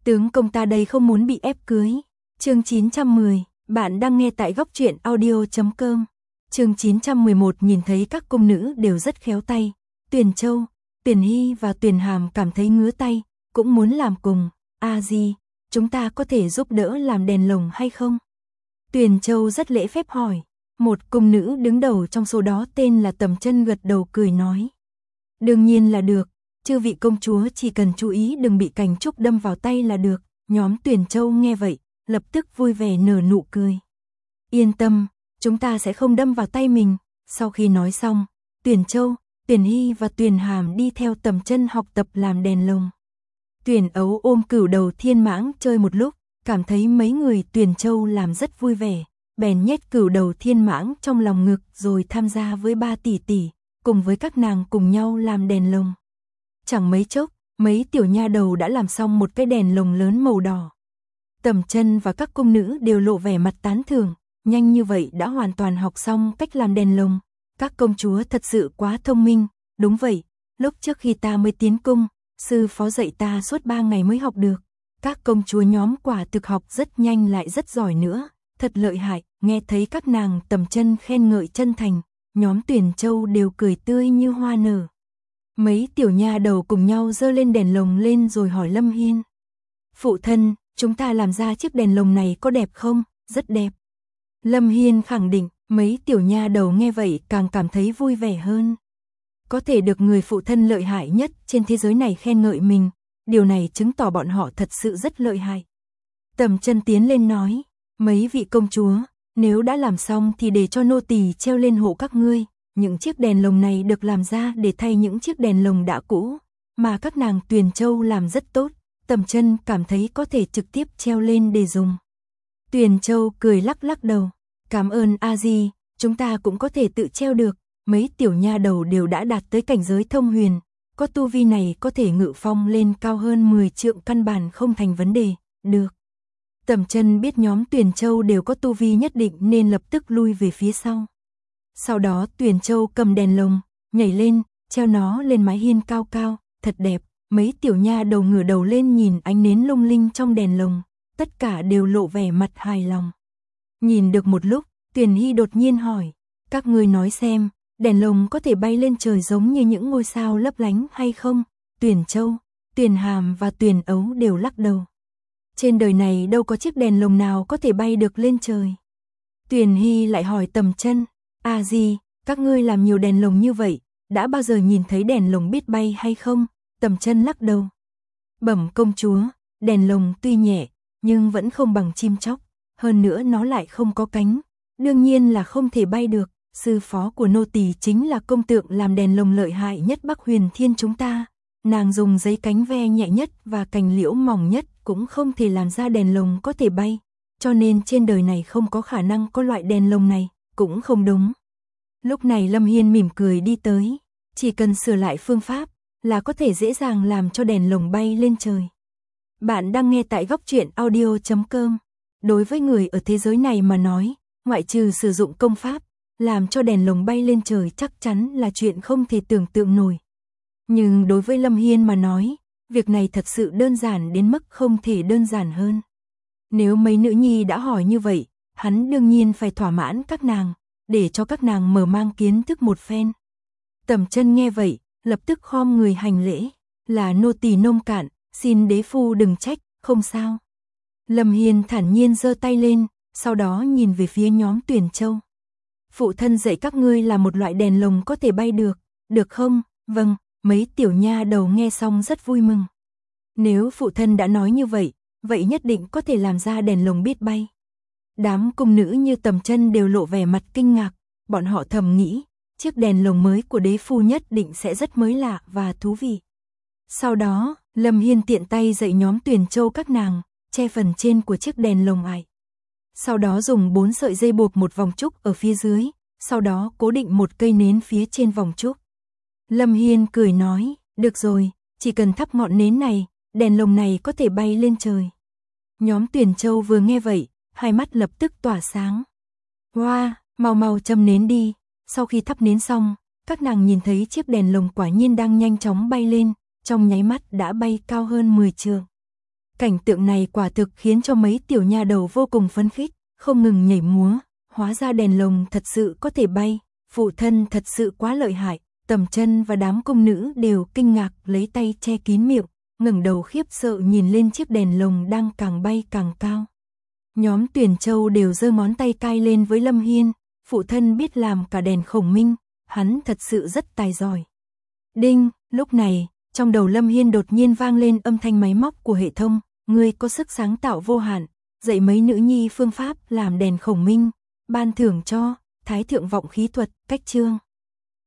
Tướng công ta đây không muốn bị ép cưới. Chương 910, bạn đang nghe tại góc truyện audio.com. Chương 911 nhìn thấy các cung nữ đều rất khéo tay. Tuyền Châu, Tuyền Hy và Tuyền Hàm cảm thấy ngứa tay, cũng muốn làm cùng. A Di, chúng ta có thể giúp đỡ làm đèn lồng hay không? Tuyền Châu rất lễ phép hỏi. Một cung nữ đứng đầu trong số đó tên là Tầm Chân gật đầu cười nói. Đương nhiên là được, chư vị công chúa chỉ cần chú ý đừng bị cành trúc đâm vào tay là được. Nhóm Tuyền Châu nghe vậy, lập tức vui vẻ nở nụ cười. Yên tâm, chúng ta sẽ không đâm vào tay mình. Sau khi nói xong, Tuyền Châu, Tuyền Hy và Tuyền Hàm đi theo Tầm Chân học tập làm đèn lồng. Tuyền Ấu ôm Cửu Đầu Thiên Mãng chơi một lúc, cảm thấy mấy người Tuyền Châu làm rất vui vẻ, bèn nhét Cửu Đầu Thiên Mãng trong lòng ngực rồi tham gia với ba tỷ tỷ, cùng với các nàng cùng nhau làm đèn lồng. Chẳng mấy chốc, mấy tiểu nha đầu đã làm xong một cái đèn lồng lớn màu đỏ. Tầm Chân và các cung nữ đều lộ vẻ mặt tán thưởng, nhanh như vậy đã hoàn toàn học xong cách làm đèn lồng. Các công chúa thật sự quá thông minh, đúng vậy, lúc trước khi ta mới tiến cung, sư phó dạy ta suốt 3 ngày mới học được. Các công chúa nhóm quả thực học rất nhanh lại rất giỏi nữa, thật lợi hại. Nghe thấy các nàng Tầm Chân khen ngợi chân thành, nhóm Tuyền Châu đều cười tươi như hoa nở. Mấy tiểu nha đầu cùng nhau giơ lên đèn lồng lên rồi hỏi Lâm Hiên. Phụ thân, chúng ta làm ra chiếc đèn lồng này có đẹp không? Rất đẹp. Lâm Hiên khẳng định, mấy tiểu nha đầu nghe vậy càng cảm thấy vui vẻ hơn. Có thể được người phụ thân lợi hại nhất trên thế giới này khen ngợi mình, điều này chứng tỏ bọn họ thật sự rất lợi hại. Tầm Chân tiến lên nói, mấy vị công chúa, nếu đã làm xong thì để cho nô tỳ treo lên hộ các ngươi. Những chiếc đèn lồng này được làm ra để thay những chiếc đèn lồng đã cũ, mà các nàng Tuyền Châu làm rất tốt. Tầm Chân cảm thấy có thể trực tiếp treo lên để dùng. Tuyền Châu cười lắc lắc đầu, cảm ơn A Di, chúng ta cũng có thể tự treo được. Mấy tiểu nha đầu đều đã đạt tới cảnh giới thông huyền, có tu vi này có thể ngự phong lên cao hơn 10 trượng căn bản không thành vấn đề. Được. Tầm Chân biết nhóm Tuyền Châu đều có tu vi nhất định nên lập tức lui về phía sau. Sau đó Tuyền Châu cầm đèn lồng, nhảy lên, treo nó lên mái hiên cao cao, thật đẹp. Mấy tiểu nha đầu ngửa đầu lên nhìn ánh nến lung linh trong đèn lồng, tất cả đều lộ vẻ mặt hài lòng. Nhìn được một lúc, Tuyền Hy đột nhiên hỏi, các ngươi nói xem, đèn lồng có thể bay lên trời giống như những ngôi sao lấp lánh hay không? Tuyền Châu, Tuyền Hàm và Tuyền Ấu đều lắc đầu. Trên đời này đâu có chiếc đèn lồng nào có thể bay được lên trời. Tuyền Hy lại hỏi Tầm Chân, A Di, các ngươi làm nhiều đèn lồng như vậy, đã bao giờ nhìn thấy đèn lồng biết bay hay không? Tầm Chân lắc đầu. Bẩm công chúa, đèn lồng tuy nhẹ, nhưng vẫn không bằng chim chóc, hơn nữa nó lại không có cánh, đương nhiên là không thể bay được. Sư phó của nô tỳ chính là công tượng làm đèn lồng lợi hại nhất Bắc Huyền Thiên chúng ta. Nàng dùng giấy cánh ve nhẹ nhất và cành liễu mỏng nhất cũng không thể làm ra đèn lồng có thể bay, cho nên trên đời này không có khả năng có loại đèn lồng này, cũng không đúng. Lúc này Lâm Hiên mỉm cười đi tới, chỉ cần sửa lại phương pháp là có thể dễ dàng làm cho đèn lồng bay lên trời. Bạn đang nghe tại góc truyện audio.com. Đối với người ở thế giới này mà nói, ngoại trừ sử dụng công pháp, làm cho đèn lồng bay lên trời chắc chắn là chuyện không thể tưởng tượng nổi. Nhưng đối với Lâm Hiên mà nói, việc này thật sự đơn giản đến mức không thể đơn giản hơn. Nếu mấy nữ nhi đã hỏi như vậy, hắn đương nhiên phải thỏa mãn các nàng, để cho các nàng mở mang kiến thức một phen. Tầm Chân nghe vậy, lập tức khom người hành lễ, là nô tỳ nông cạn, xin đế phu đừng trách, không sao. Lâm Hiên thản nhiên giơ tay lên, sau đó nhìn về phía nhóm Tuyền Châu. Phụ thân dạy các ngươi là một loại đèn lồng có thể bay được không? Vâng, mấy tiểu nha đầu nghe xong rất vui mừng. Nếu phụ thân đã nói như vậy, vậy nhất định có thể làm ra đèn lồng biết bay. Đám cung nữ như Tầm Chân đều lộ vẻ mặt kinh ngạc, bọn họ thầm nghĩ, chiếc đèn lồng mới của đế phu nhất định sẽ rất mới lạ và thú vị. Sau đó, Lâm Hiên tiện tay dạy nhóm Tuyền Châu các nàng, che phần trên của chiếc đèn lồng ải. Sau đó dùng 4 sợi dây buộc một vòng trúc ở phía dưới, sau đó cố định một cây nến phía trên vòng trúc. Lâm Hiên cười nói, được rồi, chỉ cần thắp ngọn nến này, đèn lồng này có thể bay lên trời. Nhóm Tuyền Châu vừa nghe vậy, hai mắt lập tức tỏa sáng. Wow, mau mau châm nến đi. Sau khi thắp nến xong, các nàng nhìn thấy chiếc đèn lồng quả nhiên đang nhanh chóng bay lên, trong nháy mắt đã bay cao hơn 10 trượng. Cảnh tượng này quả thực khiến cho mấy tiểu nha đầu vô cùng phấn khích, không ngừng nhảy múa, hóa ra đèn lồng thật sự có thể bay, phụ thân thật sự quá lợi hại. Tầm Chân và đám cung nữ đều kinh ngạc, lấy tay che kín miệng, ngẩng đầu khiếp sợ nhìn lên chiếc đèn lồng đang càng bay càng cao. Nhóm Tuyền Châu đều giơ ngón tay cai lên với Lâm Hiên, phụ thân biết làm cả đèn khổng minh, hắn thật sự rất tài giỏi. Đinh, lúc này, trong đầu Lâm Hiên đột nhiên vang lên âm thanh máy móc của hệ thống, ngươi có sức sáng tạo vô hạn, dạy mấy nữ nhi phương pháp làm đèn khổng minh, ban thưởng cho Thái thượng vọng khí thuật, cách chương.